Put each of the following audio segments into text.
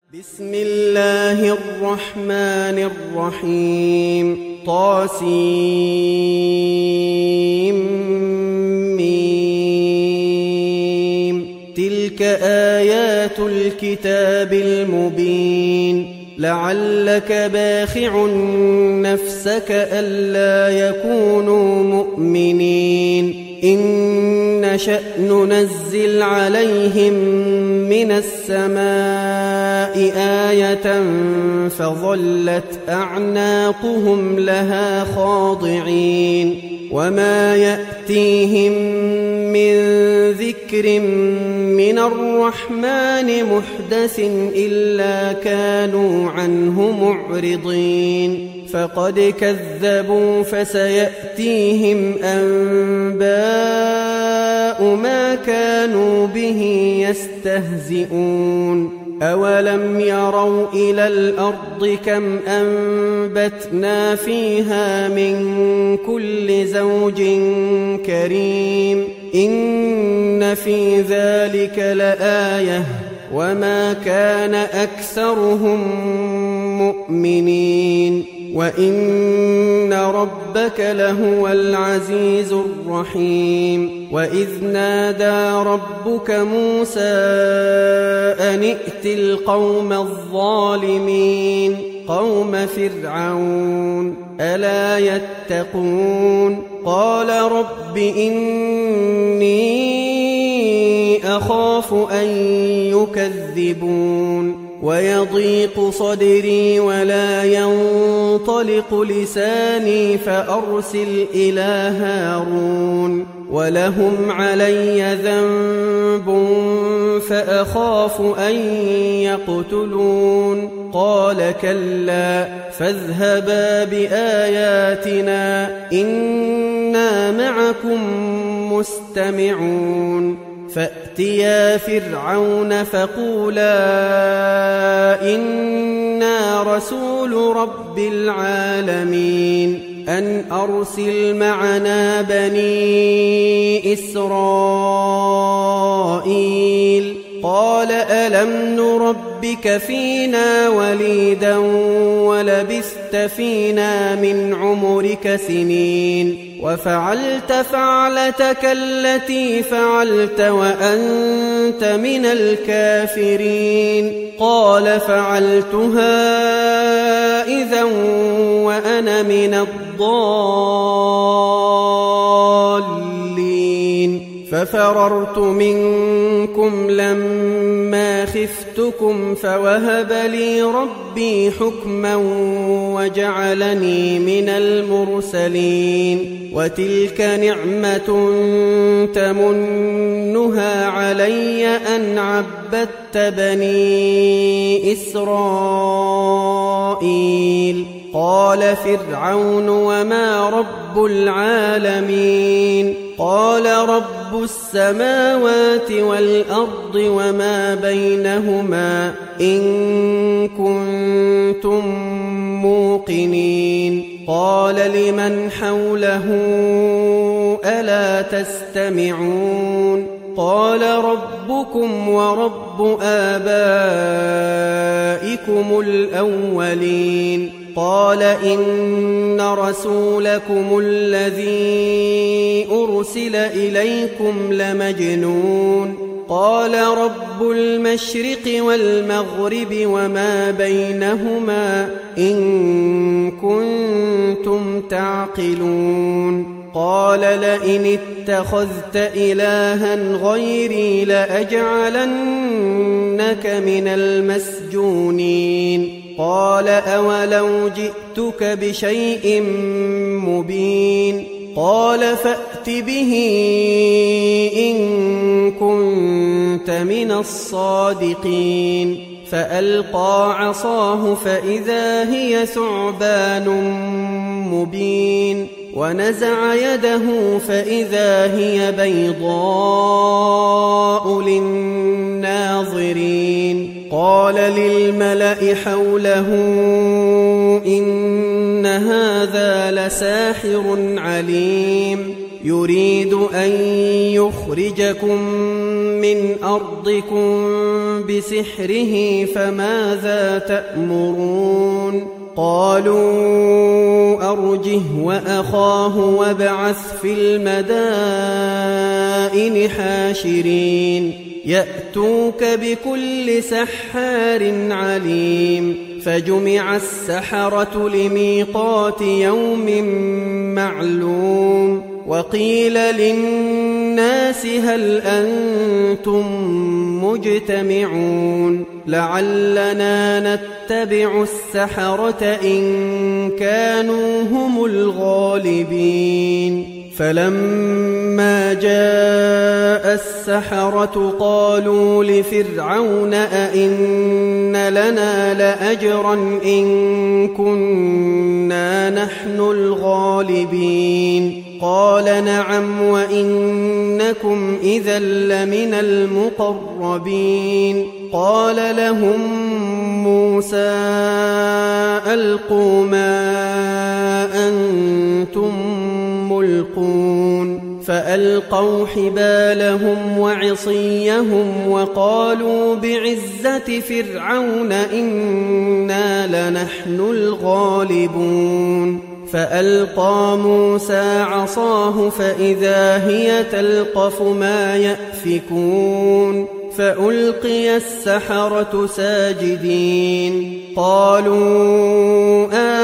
بسم الله الرحمن الرحيم طاسيم تلك آيات الكتاب المبين لعلك باخع نفسك ألا يكونوا مؤمنين إن نشأ ننزل عليهم من السماء آية فظلت أعناقهم لها خاضعين وما يأتيهم من ذكر من الرحمن محدث إلا كانوا عنه معرضين فقد كذبوا فسيأتيهم أنباء ما كانوا به يستهزئون أولم يروا إلى الأرض كم أنبتنا فيها من كل زوج كريم إن في ذلك لآية وما كان أكثرهم مؤمنين وإن ربك لهو العزيز الرحيم وإذ نادى ربك موسى أن ائت القوم الظالمين قوم فرعون ألا يتقون قال رب إني أخاف أن يكذبون ويضيق صدري ولا ينطلق لساني فأرسل إلى هارون ولهم علي ذنب فأخاف أن يقتلون قال كلا فاذهبا بآياتنا إنا معكم مستمعون فأتيا فرعون فقولا إنا رسول رب العالمين أن أرسل معنا بني إسرائيل قال ألم نربك فينا وليدا ولبثت فينا من عمرك سنين وفعلت فعلتك التي فعلت وأنت من الكافرين قال فعلتها إذا وأنا من الضالين ففررت منكم لما خفتكم فوهب لي ربي حكما وجعلني من المرسلين وتلك نعمة تمنها علي أن عبدت بني إسرائيل قال فرعون وما رب العالمين قال رب السماوات والأرض وما بينهما إن كنتم موقنين قال لمن حوله ألا تستمعون قال ربكم ورب آبائكم الأولين قال إن رسولكم الذي أرسل إليكم لمجنون قال رب المشرق والمغرب وما بينهما إن كنتم تعقلون قال لئن اتخذت إلها غيري لأجعلنك من المسجونين قال أولو جئتك بشيء مبين قال فأت به إن كنت من الصادقين فألقى عصاه فإذا هي ثعبان مبين ونزع يده فإذا هي بيضاء للناظرين قال للملأ حوله إن هذا لساحر عليم يريد أن يخرجكم من أرضكم بسحره فماذا تأمرون قالوا أرجه وأخاه وابعث في المدائن حاشرين يأتوك بكل سحار عليم فجمع السحرة لميقات يوم معلوم وقيل للناس هل أنتم مجتمعون لعلنا نتبع السحرة إن كانوا هم الغالبين فلما جاء السحرة قالوا لفرعون أئن لنا لأجرا إن كنا نحن الغالبين قال نعم وإنكم إذا لمن المقربين قال لهم موسى ألقوا ما أنتم ملقون فألقوا حبالهم وعصيهم وقالوا بعزة فرعون إنا لنحن الغالبون فألقى موسى عصاه فإذا هي تلقف ما يأفكون فألقي السحرة ساجدين قالوا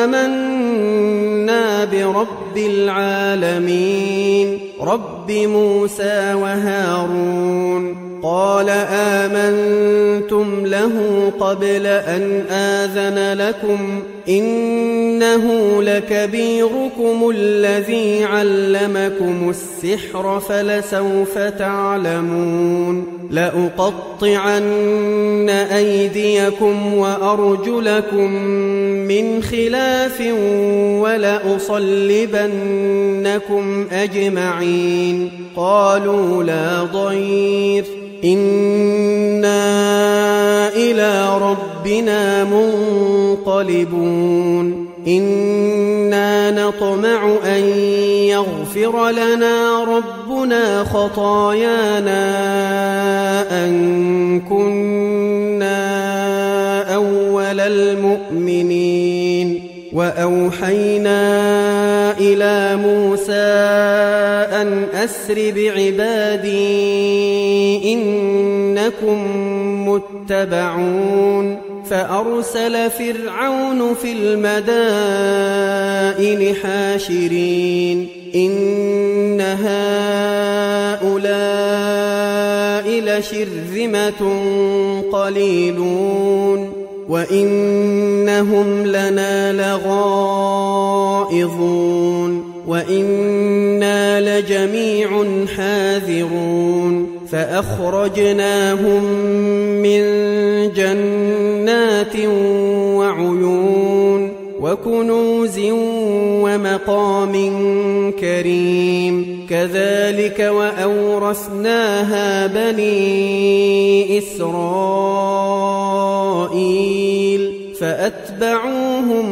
آمنا برب العالمين رب موسى وهارون قال آمنتم له قبل أن آذن لكم إنه لكبيركم الذي علمكم السحر فلسوف تعلمون لأقطعن أيديكم وأرجلكم من خلاف ولأصلبنكم أجمعين قالوا لا ضير إنا إلى ربنا منقلبون إنا نطمع أن يغفر لنا ربنا خطايانا أن كنا أول المؤمنين وأوحينا إلى موسى أن أسر بعبادي إنكم متبعون فأرسل فرعون في المدائن حاشرين إن هؤلاء لشرذمة قليلون وإنهم لنا لغائظون وإنا لجميع حاذرون فأخرجناهم من جنات وعيون وكنوز ومقام كريم كذلك وأورثناها بني إسرائيل فأتبعوهم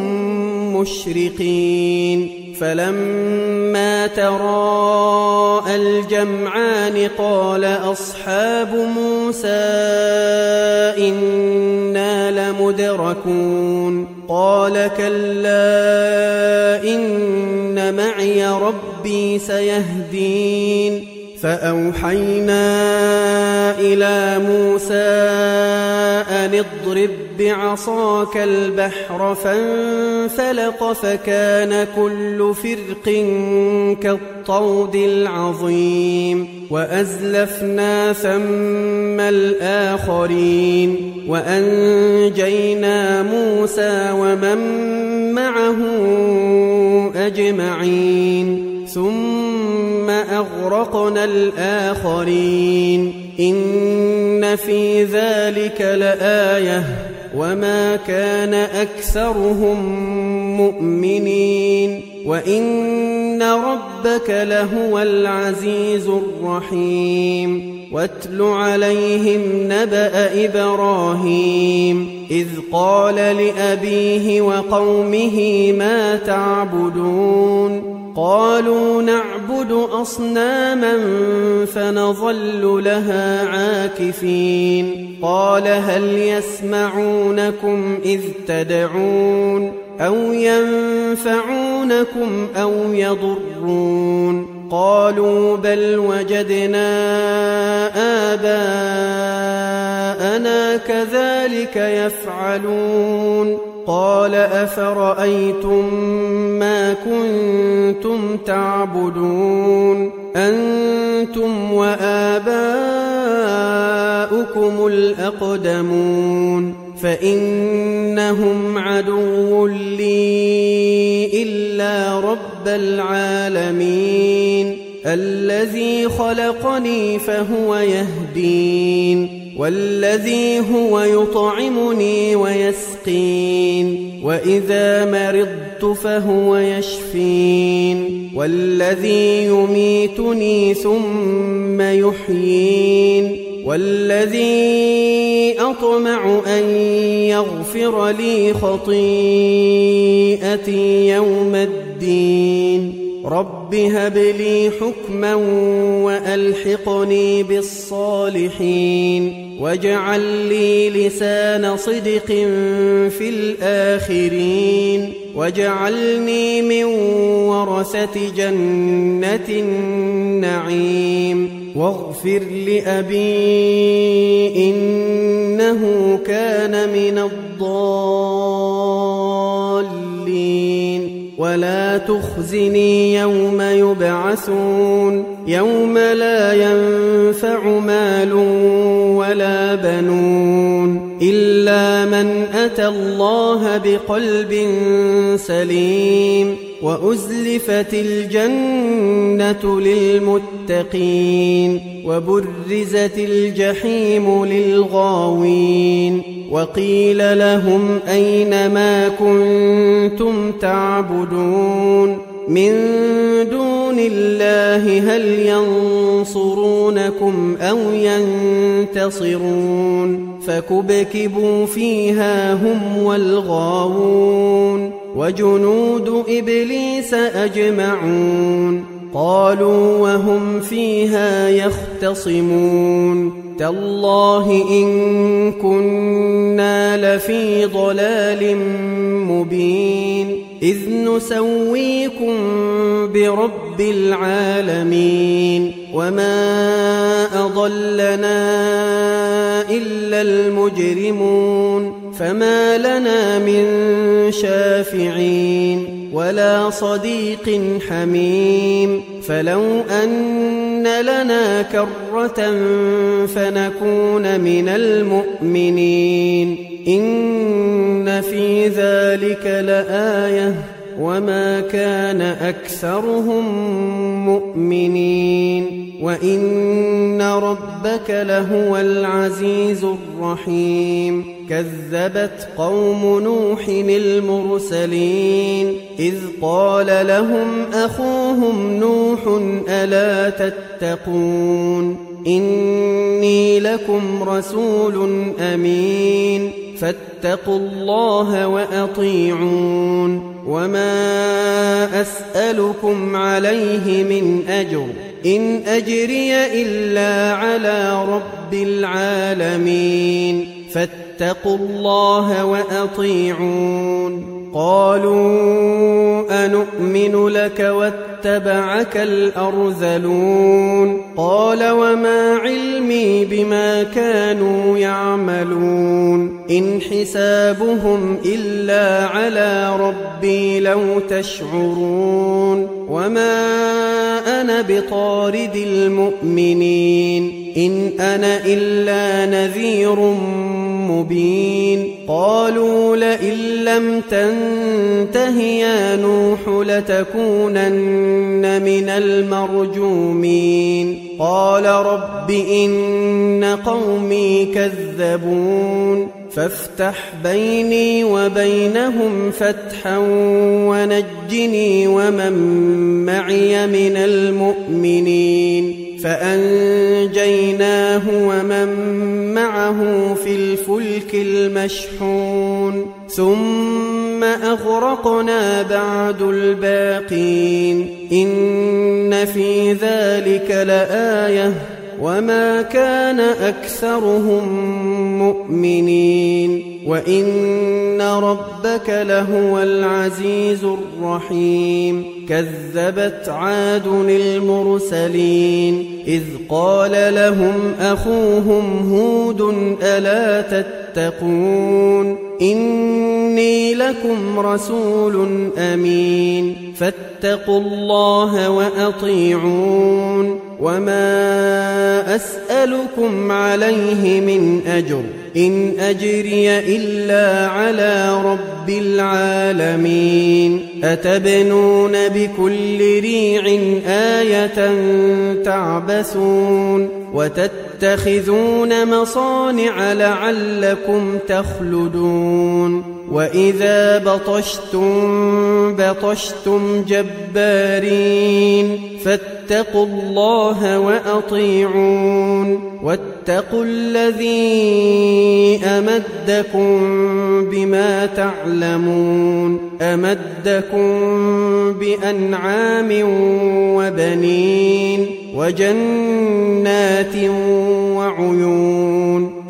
مشرقين فلما تراءى الجمعان قال أصحاب موسى إنا لمدركون قال كلا إن معي ربي سيهدين فأوحينا إلى موسى أن اضرب بعصاك البحر فانفلق فكان كل فرق كالطود العظيم وأزلفنا ثم الآخرين وأنجينا موسى ومن معه أجمعين ثم أغرقنا الآخرين إن في ذلك لآية وما كان أكثرهم مؤمنين وإن ربك لهو العزيز الرحيم واتل عليهم نبأ إبراهيم إذ قال لأبيه وقومه ما تعبدون قالوا نعبد أصناما فنظل لها عاكفين قال هل يسمعونكم إذ تدعون أو ينفعونكم أو يضرون قالوا بل وجدنا آباءنا كذلك يفعلون قال أفرأيتم ما كنتم تعبدون أنتم وآباؤكم الأقدمون فإنهم عدو لي إلا رب العالمين الذي خلقني فهو يهدين والذي هو يطعمني ويسقين وإذا مرضت فهو يشفين والذي يميتني ثم يحيين والذي أطمع أن يغفر لي خطيئتي يوم الدين رب هب لي حكما وألحقني بالصالحين واجعل لي لسان صدق في الآخرين واجعلني من ورثة جنة النعيم واغفر لأبي إنه كان من الضالين ولا تخزني يوم يبعثون يوم لا ينفع مال ولا بنون إلا من أتى الله بقلب سليم وأزلفت الجنة للمتقين وبرزت الجحيم للغاوين وقيل لهم أين ما كنتم تعبدون من دون الله هل ينصرونكم أو ينتصرون فكبكبوا فيها هم والغاوون وجنود إبليس أجمعون قالوا وهم فيها يختصمون تالله إن كنا لفي ضلال مبين إذ نسويكم برب العالمين وما أضلنا إلا المجرمون فما لنا من شافعين ولا صديق حميم فلو أن لنا كرة فنكون من المؤمنين إن في ذلك لآية وما كان أكثرهم مؤمنين وإن ربك لهو العزيز الرحيم كذبت قوم نوح المرسلين إذ قال لهم أخوهم نوح ألا تتقون إني لكم رسول أمين فاتقوا الله وأطيعون وما أسألكم عليه من أجر إن أجري إلا على رب العالمين فاتقوا الله وأطيعون قالوا أنؤمن لك واتبعك الأرذلون قال وما علمي بما كانوا يعملون إن حسابهم إلا على ربي لو تشعرون وما أنا بطارد المؤمنين إن أنا إلا نذير مبين قالوا لئن لم تنته يا نوح لتكونن من المرجومين قال رب إن قومي كذبون فافتح بيني وبينهم فتحا ونجني ومن معي من المؤمنين فأنجيناه ومن معه في الفلك المشحون ثم أغرقنا بعد الباقين إن في ذلك لآية وما كان أكثرهم مؤمنين وإن ربك لهو العزيز الرحيم كذبت عاد المرسلين إذ قال لهم أخوهم هود ألا تتقون إني لكم رسول أمين فاتقوا الله وأطيعون وما أسألكم عليه من أجر إن أجري إلا على رب العالمين أتبنون بكل ريع آية تعبثون وتتخذون مصانع لعلكم تخلدون وإذا بطشتم جبارين فاتقوا الله وأطيعون واتقوا الذي أمدكم بما تعلمون أمدكم بأنعام وبنين وجنات وعيون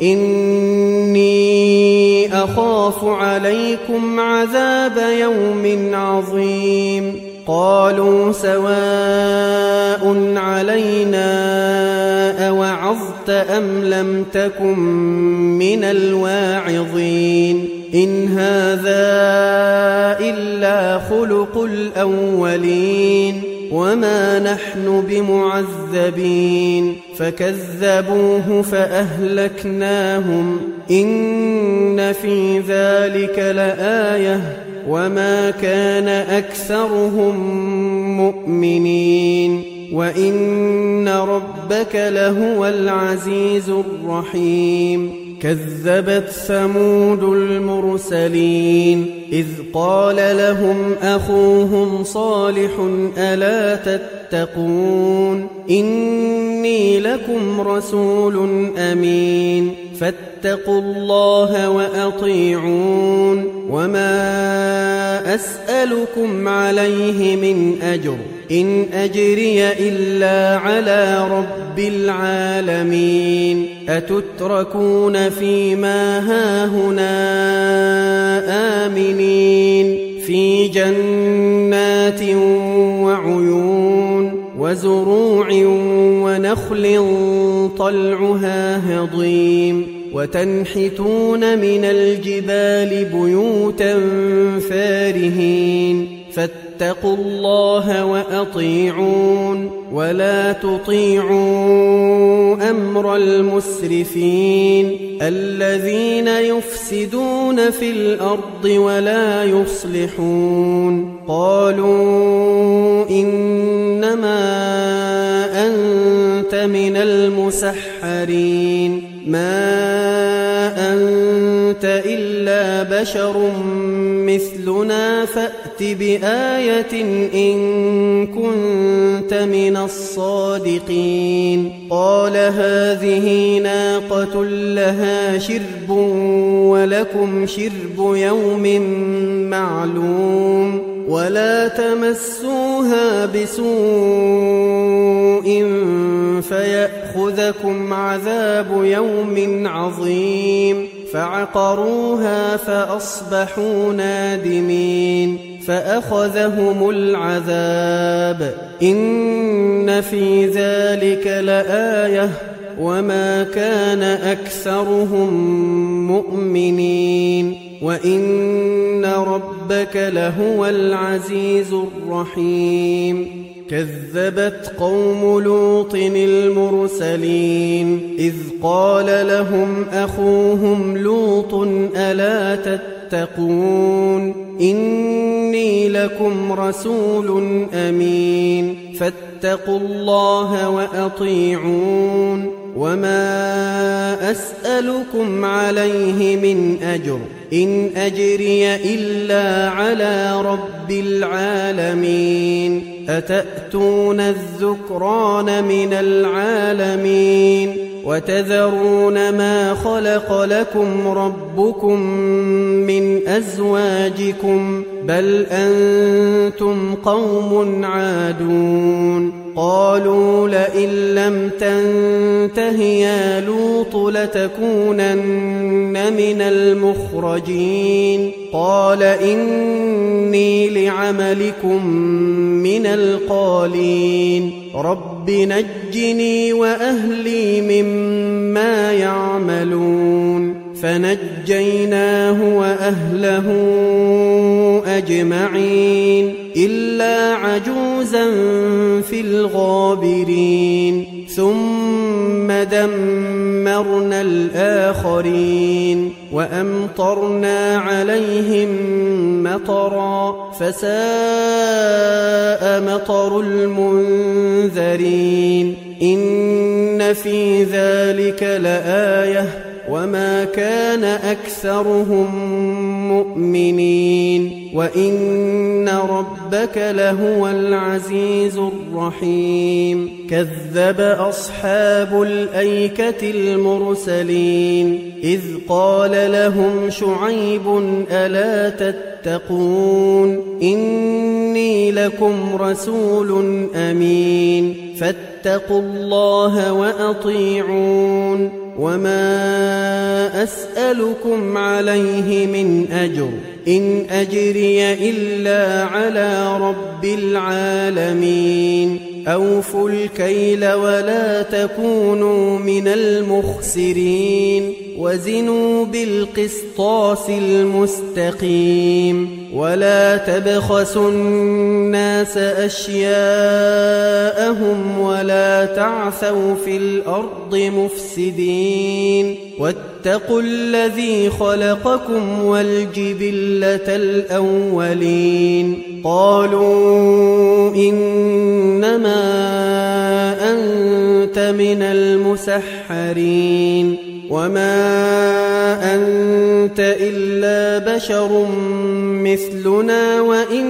إني أخاف عليكم عذاب يوم عظيم قالوا سواء علينا أوعظت أم لم تكن من الواعظين إن هذا إلا خلق الأولين وما نحن بمعذبين فكذبوه فأهلكناهم إن في ذلك لآية وما كان أكثرهم مؤمنين وإن ربك لهو العزيز الرحيم كذبت ثمود المرسلين إذ قال لهم أخوهم صالح ألا تتقون إني لكم رسول أمين فاتقوا الله وأطيعون وما أسألكم عليه من أجر إن أجري إلا على رب العالمين أتتركون فيما هاهنا آمنين في جنات وعيون وزروع ونخل طلعها هضيم وتنحتون من الجبال بيوتا فارهين فاتقوا الله وأطيعون ولا تطيعوا أمر المسرفين الذين يفسدون في الأرض ولا يصلحون قالوا إنما أنت من المسحرين ما أنت إلا بشر مثلنا فأت بآية إن كنت من الصادقين قال هذه ناقة لها شرب ولكم شرب يوم معلوم ولا تمسوها بسوء فيأخذكم عذاب يوم عظيم فعقروها فأصبحوا نادمين فأخذهم العذاب إن في ذلك لآية وما كان أكثرهم مؤمنين وإن ربك لهو العزيز الرحيم كذبت قوم لوط المرسلين إذ قال لهم أخوهم لوط ألا تتقون إني لكم رسول أمين فاتقوا الله وأطيعون وما أسألكم عليه من أجر إن أجري إلا على رب العالمين أتأتون الذكران من العالمين وتذرون ما خلق لكم ربكم من أزواجكم بل أنتم قوم عادون قالوا لئن لم تنته يا لوط لتكونن من المخرجين قال إني لعملكم من القالين رب نجني وأهلي مما يعملون فنجيناه وأهله أجمعين إلا عجوزا في الغابرين ثم دمرنا الآخرين وأمطرنا عليهم مطرا فساء مطر المنذرين إن في ذلك لآية وما كان أكثرهم مؤمنين وإن ربك لهو العزيز الرحيم كذب أصحاب الأيكة المرسلين إذ قال لهم شعيب ألا تتقون إني لكم رسول أمين فاتقوا الله وأطيعون وما أسألكم عليه من أجر إن أجري إلا على رب العالمين أوفوا الكيل ولا تكونوا من المخسرين وزنوا بالقسطاس المستقيم ولا تبخسوا الناس أشياءهم ولا تعثوا في الأرض مفسدين واتقوا الذي خلقكم والجبلة الأولين قالوا إنما أنت من المسحرين وما أنت إلا بشر مثلنا وإن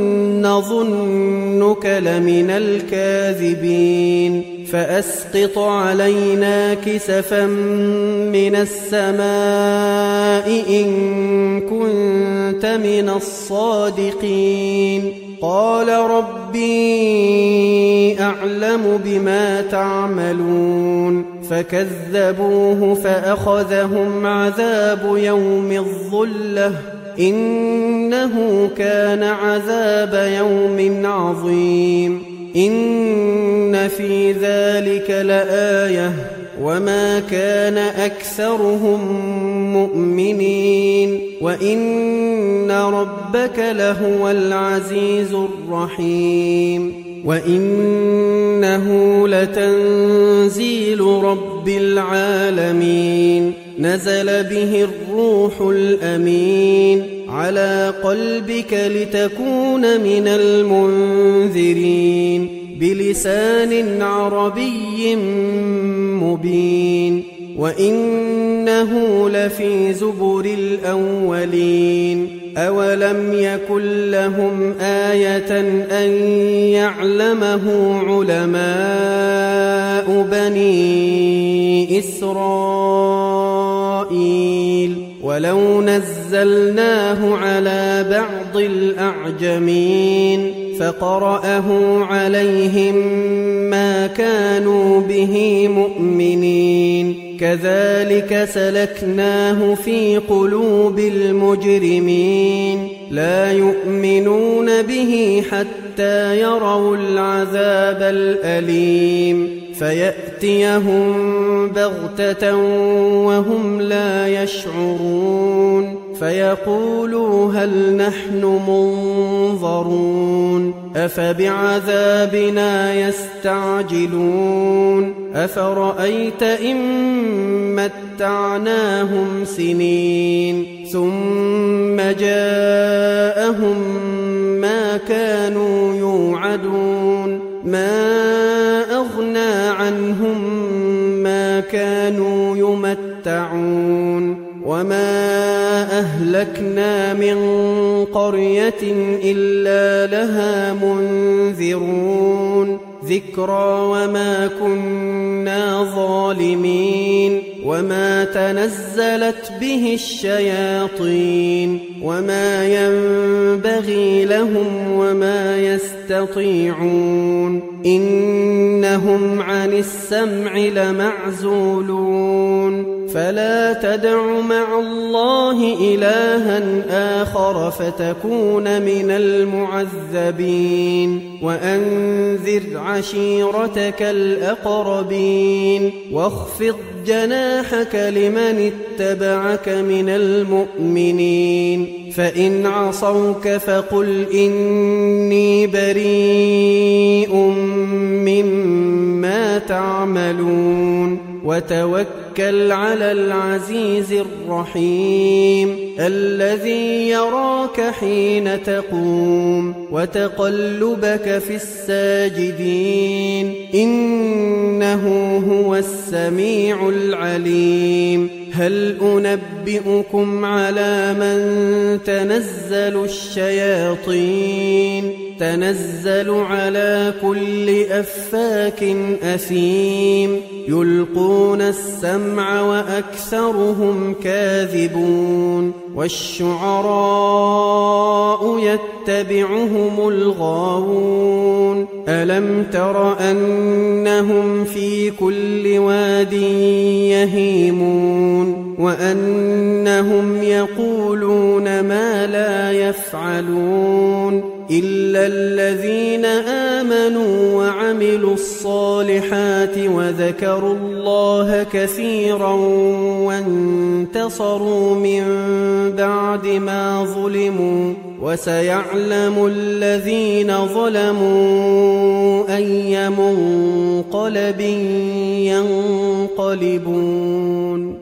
نظنك لمن الكاذبين فأسقط علينا كسفا من السماء إن كنت من الصادقين قال ربي أعلم بما تعملون فكذبوه فأخذهم عذاب يوم الظلة إنه كان عذاب يوم عظيم إن في ذلك لآية وما كان أكثرهم مؤمنين وإن ربك لهو العزيز الرحيم وإنه لتنزيل رب العالمين نزل به الروح الأمين على قلبك لتكون من المنذرين بلسان عربي مبين وإنه لفي زبر الأولين أولم يكن لهم آية أن يعلمه علماء بني إسرائيل ولو نزلناه على بعض الأعجمين فقرأه عليهم ما كانوا به مؤمنين كذلك سلكناه في قلوب المجرمين لا يؤمنون به حتى يروا العذاب الأليم فيأتيهم بغتة وهم لا يشعرون فيقولوا هل نحن منظرون أفبعذابنا يستعجلون أفرأيت إن متعناهم سنين ثم جاءهم ما كانوا يوعدون ما أغنى عنهم ما كانوا يمتعون وما أهلكنا أهلكنا من قرية إلا لها منذرون ذكرى وما كنا ظالمين وما تنزلت به الشياطين وما ينبغي لهم وما يستطيعون إنهم عن السمع لمعزولون فلا تدع مع الله إلها آخر فتكون من المعذبين وأنذر عشيرتك الأقربين واخفض جناحك لمن اتبعك من المؤمنين فإن عصوك فقل إني بريء مما تعملون وتوكل على العزيز الرحيم الذي يراك حين تقوم وتقلبك في الساجدين إنه هو السميع العليم هل أنبئكم على من تنزل الشياطين تنزل على كل أفاك أثيم يلقون السمع وأكثرهم كاذبون والشعراء يتبعهم الغاوون ألم تر أنهم في كل واد يهيمون وأنهم يقولون ما لا يفعلون إلا الذين آمنوا وعملوا الصالحات وذكروا الله كثيرا وانتصروا من بعد ما ظلموا وسيعلم الذين ظلموا أي منقلب ينقلبون